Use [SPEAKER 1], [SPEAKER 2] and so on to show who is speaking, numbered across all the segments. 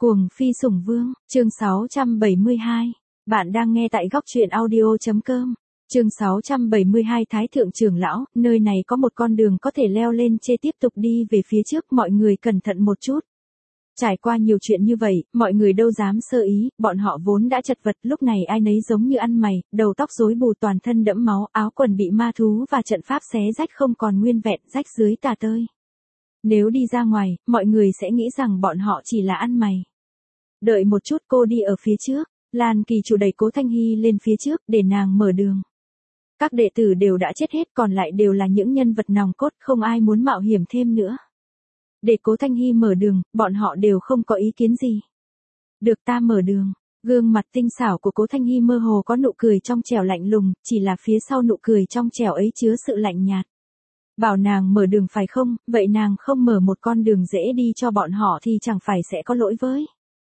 [SPEAKER 1] Cuồng phi sủng vương, chương 672. Bạn đang nghe tại góc truyện audio.com. Chương 672 Thái thượng trưởng lão, nơi này có một con đường có thể leo lên tiếp tục đi về phía trước, mọi người cẩn thận một chút. Trải qua nhiều chuyện như vậy, mọi người đâu dám sơ ý, bọn họ vốn đã chật vật, lúc này ai nấy giống như ăn mày, đầu tóc rối bù, toàn thân đẫm máu, áo quần bị ma thú và trận pháp xé rách không còn nguyên vẹn, rách dưới tả tơi. Nếu đi ra ngoài, mọi người sẽ nghĩ rằng bọn họ chỉ là ăn mày. Đợi một chút, cô đi ở phía trước. Lan Kỳ Chủ đẩy Cố Thanh Hy lên phía trước để nàng mở đường. Các đệ tử đều đã chết hết, còn lại đều là những nhân vật nòng cốt, không ai muốn mạo hiểm thêm nữa. Để Cố Thanh Hy mở đường, bọn họ đều không có ý kiến gì. Được, ta mở đường. Gương mặt tinh xảo của Cố Thanh Hy mơ hồ có nụ cười trong trẻo lạnh lùng, chỉ là phía sau nụ cười trong trẻo ấy chứa sự lạnh nhạt. Bảo nàng mở đường phải không, vậy nàng không mở một con đường dễ đi cho bọn họ thì chẳng phải sẽ có lỗi với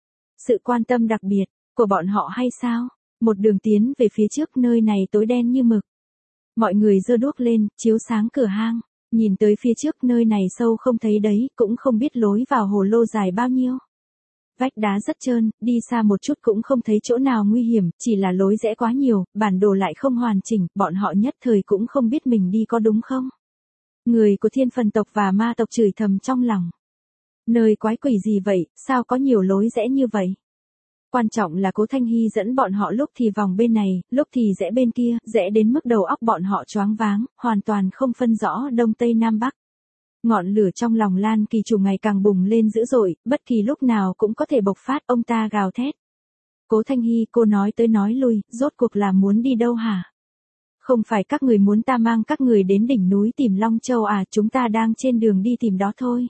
[SPEAKER 1] sự quan tâm đặc biệt của bọn họ hay sao? Một đường tiến về phía trước, nơi này tối đen như mực. Mọi người giơ đuốc lên, chiếu sáng cửa hang, nhìn tới phía trước, nơi này sâu không thấy đấy, cũng không biết lối vào hồ lô dài bao nhiêu. Vách đá rất trơn, đi xa một chút cũng không thấy chỗ nào nguy hiểm, chỉ là lối rẽ quá nhiều, bản đồ lại không hoàn chỉnh, bọn họ nhất thời cũng không biết mình đi có đúng không. Người của Thiên Phần tộc và Ma tộc chửi thầm trong lòng. Nơi quái quỷ gì vậy, sao có nhiều lối rẽ như vậy? Quan trọng là Cố Thanh Hy dẫn bọn họ lúc thì vòng bên này, lúc thì rẽ bên kia, rẽ đến mức đầu óc bọn họ choáng váng, hoàn toàn không phân rõ đông tây nam bắc. Ngọn lửa trong lòng Lan Kỳ Chủ ngày càng bùng lên dữ dội, bất kỳ lúc nào cũng có thể bộc phát, ông ta gào thét. Cố Thanh Hy, cô nói tới nói lui, rốt cuộc là muốn đi đâu hả? Không phải các người muốn ta mang các người đến đỉnh núi tìm Long Châu à, chúng ta đang trên đường đi tìm đó thôi.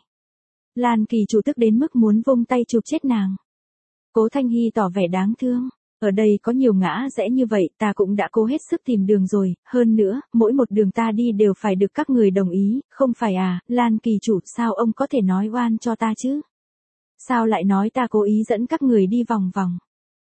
[SPEAKER 1] Lan Kỳ Chủ tức đến mức muốn vung tay chụp chết nàng. Cố Thanh Hy tỏ vẻ đáng thương. Ở đây có nhiều ngã rẽ như vậy, ta cũng đã cố hết sức tìm đường rồi, hơn nữa, mỗi một đường ta đi đều phải được các người đồng ý, không phải à, Lan Kỳ Chủ, sao ông có thể nói oan cho ta chứ? Sao lại nói ta cố ý dẫn các người đi vòng vòng?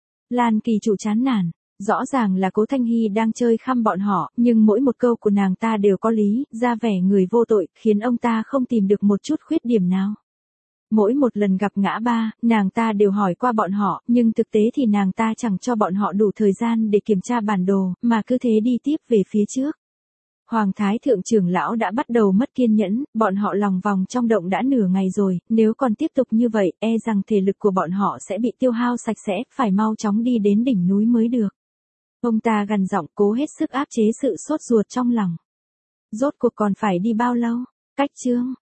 [SPEAKER 1] Lan Kỳ Chủ chán nản. Rõ ràng là Cố Thanh Hy đang chơi khăm bọn họ, nhưng mỗi một câu của nàng ta đều có lý, ra vẻ người vô tội, khiến ông ta không tìm được một chút khuyết điểm nào. Mỗi một lần gặp ngã ba, nàng ta đều hỏi qua bọn họ, nhưng thực tế thì nàng ta chẳng cho bọn họ đủ thời gian để kiểm tra bản đồ, mà cứ thế đi tiếp về phía trước. Hoàng Thái Thượng trưởng lão đã bắt đầu mất kiên nhẫn, bọn họ lòng vòng trong động đã nửa ngày rồi, nếu còn tiếp tục như vậy, e rằng thể lực của bọn họ sẽ bị tiêu hao sạch sẽ, phải mau chóng đi đến đỉnh núi mới được. Ông ta gằn giọng, cố hết sức áp chế sự sốt ruột trong lòng. Rốt cuộc còn phải đi bao lâu? Cách chương